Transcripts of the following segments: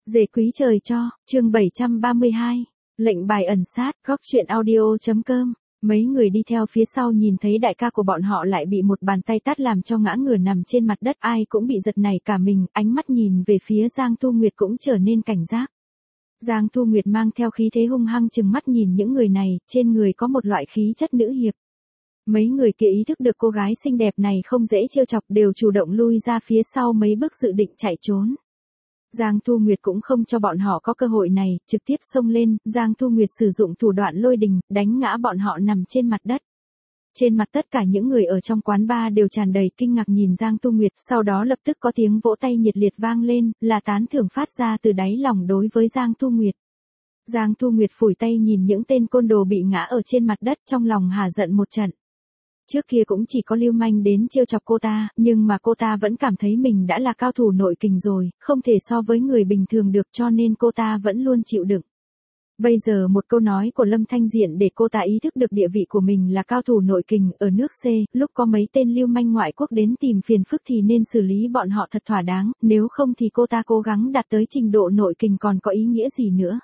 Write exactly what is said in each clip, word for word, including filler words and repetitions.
Dề quý trời cho, chương bảy trăm ba mươi hai, lệnh bài ẩn sát, góc truyện audio.com. Mấy người đi theo phía sau nhìn thấy đại ca của bọn họ lại bị một bàn tay tát làm cho ngã ngửa nằm trên mặt đất, ai cũng bị giật nảy cả mình, ánh mắt nhìn về phía Giang Thu Nguyệt cũng trở nên cảnh giác. Giang Thu Nguyệt mang theo khí thế hung hăng chừng mắt nhìn những người này, trên người có một loại khí chất nữ hiệp. Mấy người kia ý thức được cô gái xinh đẹp này không dễ trêu chọc, đều chủ động lui ra phía sau mấy bước dự định chạy trốn. Giang Thu Nguyệt cũng không cho bọn họ có cơ hội này, trực tiếp xông lên, Giang Thu Nguyệt sử dụng thủ đoạn lôi đình, đánh ngã bọn họ nằm trên mặt đất. Trên mặt tất cả những người ở trong quán bar đều tràn đầy kinh ngạc nhìn Giang Thu Nguyệt, sau đó lập tức có tiếng vỗ tay nhiệt liệt vang lên, là tán thưởng phát ra từ đáy lòng đối với Giang Thu Nguyệt. Giang Thu Nguyệt phủi tay nhìn những tên côn đồ bị ngã ở trên mặt đất, trong lòng hả giận một trận. Trước kia cũng chỉ có lưu manh đến trêu chọc cô ta, nhưng mà cô ta vẫn cảm thấy mình đã là cao thủ nội kình rồi, không thể so với người bình thường được, cho nên cô ta vẫn luôn chịu đựng. Bây giờ một câu nói của Lâm Thanh Diện để cô ta ý thức được địa vị của mình là cao thủ nội kình ở nước C, lúc có mấy tên lưu manh ngoại quốc đến tìm phiền phức thì nên xử lý bọn họ thật thỏa đáng, nếu không thì cô ta cố gắng đạt tới trình độ nội kình còn có ý nghĩa gì nữa.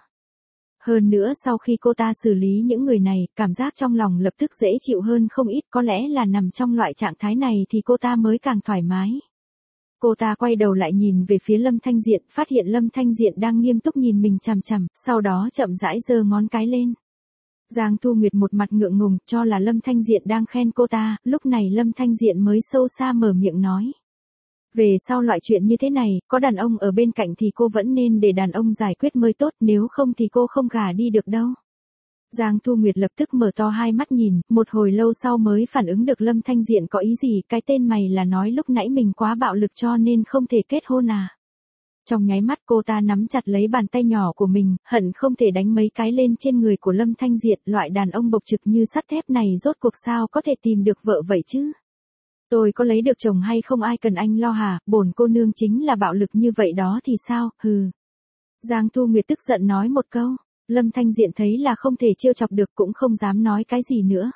Hơn nữa sau khi cô ta xử lý những người này, cảm giác trong lòng lập tức dễ chịu hơn không ít, có lẽ là nằm trong loại trạng thái này thì cô ta mới càng thoải mái. Cô ta quay đầu lại nhìn về phía Lâm Thanh Diện, phát hiện Lâm Thanh Diện đang nghiêm túc nhìn mình chằm chằm, sau đó chậm rãi giơ ngón cái lên. Giang Thu Nguyệt một mặt ngượng ngùng, cho là Lâm Thanh Diện đang khen cô ta, lúc này Lâm Thanh Diện mới sâu xa mở miệng nói. Về sau loại chuyện như thế này, có đàn ông ở bên cạnh thì cô vẫn nên để đàn ông giải quyết mới tốt, nếu không thì cô không gả đi được đâu. Giang Thu Nguyệt lập tức mở to hai mắt nhìn, một hồi lâu sau mới phản ứng được Lâm Thanh Diện có ý gì, cái tên mày là nói lúc nãy mình quá bạo lực cho nên không thể kết hôn à. Trong nháy mắt cô ta nắm chặt lấy bàn tay nhỏ của mình, hận không thể đánh mấy cái lên trên người của Lâm Thanh Diện, loại đàn ông bộc trực như sắt thép này rốt cuộc sao có thể tìm được vợ vậy chứ. Tôi có lấy được chồng hay không ai cần anh lo hả, bổn cô nương chính là bạo lực như vậy đó thì sao, hừ. Giang Thu Nguyệt tức giận nói một câu, Lâm Thanh Diện thấy là không thể trêu chọc được cũng không dám nói cái gì nữa.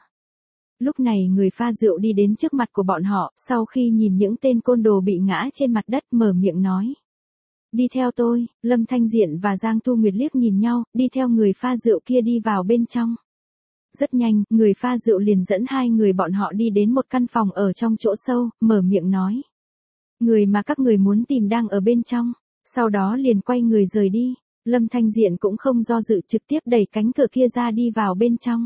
Lúc này người pha rượu đi đến trước mặt của bọn họ, sau khi nhìn những tên côn đồ bị ngã trên mặt đất mở miệng nói. Đi theo tôi, Lâm Thanh Diện và Giang Thu Nguyệt liếc nhìn nhau, đi theo người pha rượu kia đi vào bên trong. Rất nhanh, người pha rượu liền dẫn hai người bọn họ đi đến một căn phòng ở trong chỗ sâu, mở miệng nói. Người mà các người muốn tìm đang ở bên trong, sau đó liền quay người rời đi. Lâm Thanh Diện cũng không do dự trực tiếp đẩy cánh cửa kia ra đi vào bên trong.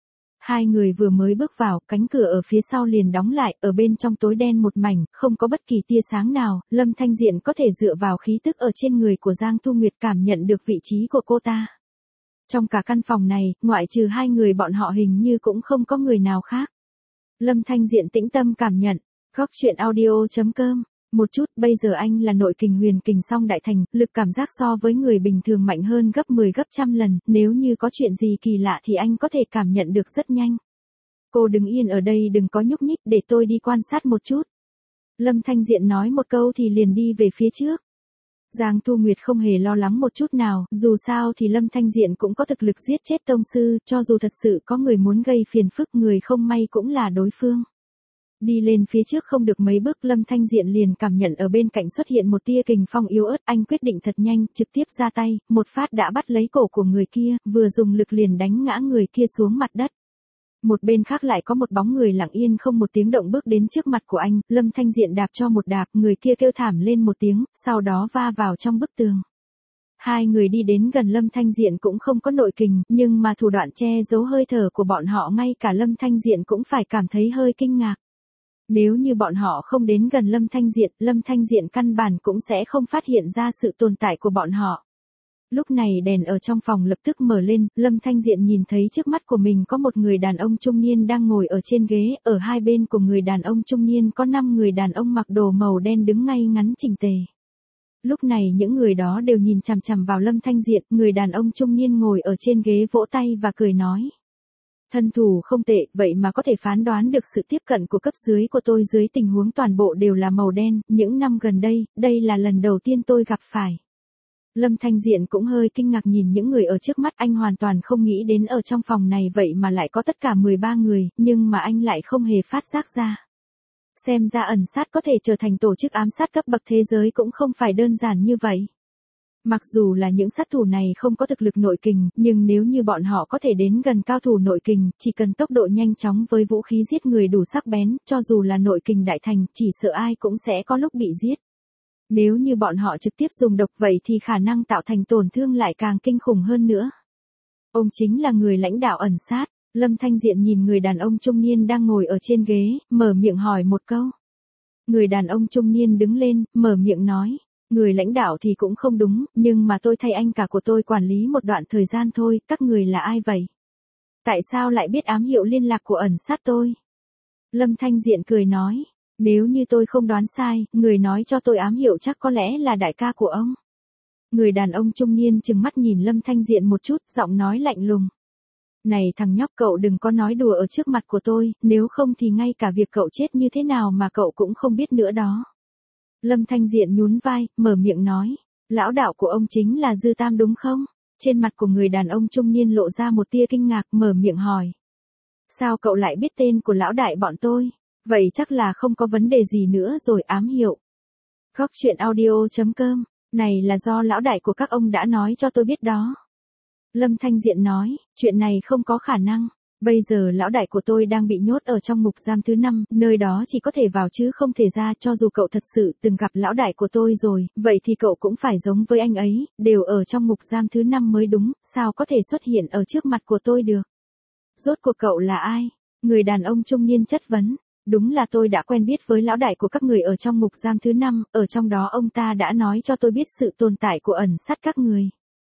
Hai người vừa mới bước vào, cánh cửa ở phía sau liền đóng lại, ở bên trong tối đen một mảnh, không có bất kỳ tia sáng nào, Lâm Thanh Diện có thể dựa vào khí tức ở trên người của Giang Thu Nguyệt cảm nhận được vị trí của cô ta. Trong cả căn phòng này, ngoại trừ hai người bọn họ hình như cũng không có người nào khác. Lâm Thanh Diện tĩnh tâm cảm nhận, góc truyện audio.com, một chút, bây giờ anh là nội kình huyền kình song đại thành, lực cảm giác so với người bình thường mạnh hơn gấp mười gấp trăm lần, nếu như có chuyện gì kỳ lạ thì anh có thể cảm nhận được rất nhanh. Cô đứng yên ở đây đừng có nhúc nhích để tôi đi quan sát một chút. Lâm Thanh Diện nói một câu thì liền đi về phía trước. Giang Thu Nguyệt không hề lo lắng một chút nào, dù sao thì Lâm Thanh Diện cũng có thực lực giết chết tông sư, cho dù thật sự có người muốn gây phiền phức người không may cũng là đối phương. Đi lên phía trước không được mấy bước Lâm Thanh Diện liền cảm nhận ở bên cạnh xuất hiện một tia kình phong yếu ớt, anh quyết định thật nhanh, trực tiếp ra tay, một phát đã bắt lấy cổ của người kia, vừa dùng lực liền đánh ngã người kia xuống mặt đất. Một bên khác lại có một bóng người lặng yên không một tiếng động bước đến trước mặt của anh, Lâm Thanh Diện đạp cho một đạp, người kia kêu thảm lên một tiếng, sau đó va vào trong bức tường. Hai người đi đến gần Lâm Thanh Diện cũng không có nội kình, nhưng mà thủ đoạn che giấu hơi thở của bọn họ ngay cả Lâm Thanh Diện cũng phải cảm thấy hơi kinh ngạc. Nếu như bọn họ không đến gần Lâm Thanh Diện, Lâm Thanh Diện căn bản cũng sẽ không phát hiện ra sự tồn tại của bọn họ. Lúc này đèn ở trong phòng lập tức mở lên, Lâm Thanh Diện nhìn thấy trước mắt của mình có một người đàn ông trung niên đang ngồi ở trên ghế, ở hai bên của người đàn ông trung niên có năm người đàn ông mặc đồ màu đen đứng ngay ngắn chỉnh tề. Lúc này những người đó đều nhìn chằm chằm vào Lâm Thanh Diện, người đàn ông trung niên ngồi ở trên ghế vỗ tay và cười nói. Thân thủ không tệ, vậy mà có thể phán đoán được sự tiếp cận của cấp dưới của tôi dưới tình huống toàn bộ đều là màu đen, những năm gần đây, đây là lần đầu tiên tôi gặp phải. Lâm Thanh Diện cũng hơi kinh ngạc nhìn những người ở trước mắt, anh hoàn toàn không nghĩ đến ở trong phòng này vậy mà lại có tất cả mười ba người, nhưng mà anh lại không hề phát giác ra. Xem ra ẩn sát có thể trở thành tổ chức ám sát cấp bậc thế giới cũng không phải đơn giản như vậy. Mặc dù là những sát thủ này không có thực lực nội kình, nhưng nếu như bọn họ có thể đến gần cao thủ nội kình, chỉ cần tốc độ nhanh chóng với vũ khí giết người đủ sắc bén, cho dù là nội kình đại thành, chỉ sợ ai cũng sẽ có lúc bị giết. Nếu như bọn họ trực tiếp dùng độc vậy thì khả năng tạo thành tổn thương lại càng kinh khủng hơn nữa. Ông chính là người lãnh đạo ẩn sát. Lâm Thanh Diện nhìn người đàn ông trung niên đang ngồi ở trên ghế, mở miệng hỏi một câu. Người đàn ông trung niên đứng lên, mở miệng nói. Người lãnh đạo thì cũng không đúng, nhưng mà tôi thay anh cả của tôi quản lý một đoạn thời gian thôi, các người là ai vậy? Tại sao lại biết ám hiệu liên lạc của ẩn sát tôi? Lâm Thanh Diện cười nói. Nếu như tôi không đoán sai, người nói cho tôi ám hiệu chắc có lẽ là đại ca của ông. Người đàn ông trung niên trừng mắt nhìn Lâm Thanh Diện một chút, giọng nói lạnh lùng. Này thằng nhóc, cậu đừng có nói đùa ở trước mặt của tôi, nếu không thì ngay cả việc cậu chết như thế nào mà cậu cũng không biết nữa đó. Lâm Thanh Diện nhún vai, mở miệng nói. Lão đạo của ông chính là Dư Tam đúng không? Trên mặt của người đàn ông trung niên lộ ra một tia kinh ngạc, mở miệng hỏi. Sao cậu lại biết tên của lão đại bọn tôi? Vậy chắc là không có vấn đề gì nữa rồi. Ám hiệu. Góc truyện audio chấm com. Này là do lão đại của các ông đã nói cho tôi biết đó. Lâm Thanh Diện nói, chuyện này không có khả năng. Bây giờ lão đại của tôi đang bị nhốt ở trong ngục giam thứ năm, nơi đó chỉ có thể vào chứ không thể ra. Cho dù cậu thật sự từng gặp lão đại của tôi rồi, vậy thì cậu cũng phải giống với anh ấy, đều ở trong ngục giam thứ năm mới đúng, sao có thể xuất hiện ở trước mặt của tôi được? Rốt cuộc cậu là ai? Người đàn ông trung niên chất vấn. Đúng là tôi đã quen biết với lão đại của các người ở trong ngục giam thứ năm, ở trong đó ông ta đã nói cho tôi biết sự tồn tại của ẩn sát các người.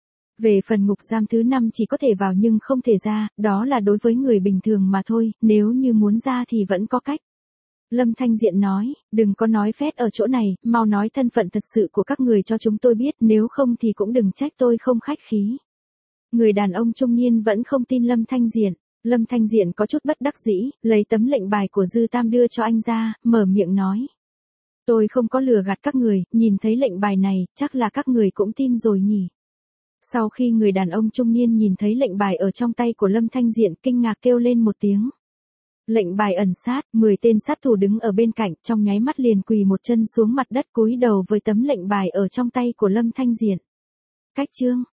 Về phần ngục giam thứ năm chỉ có thể vào nhưng không thể ra, đó là đối với người bình thường mà thôi, nếu như muốn ra thì vẫn có cách. Lâm Thanh Diện nói, đừng có nói phét ở chỗ này, mau nói thân phận thật sự của các người cho chúng tôi biết, nếu không thì cũng đừng trách tôi không khách khí. Người đàn ông trung niên vẫn không tin Lâm Thanh Diện. Lâm Thanh Diện có chút bất đắc dĩ, lấy tấm lệnh bài của Dư Tam đưa cho anh ra, mở miệng nói. Tôi không có lừa gạt các người, nhìn thấy lệnh bài này, chắc là các người cũng tin rồi nhỉ. Sau khi người đàn ông trung niên nhìn thấy lệnh bài ở trong tay của Lâm Thanh Diện, kinh ngạc kêu lên một tiếng. Lệnh bài ẩn sát, mười tên sát thủ đứng ở bên cạnh, trong nháy mắt liền quỳ một chân xuống mặt đất cúi đầu với tấm lệnh bài ở trong tay của Lâm Thanh Diện. Cách chương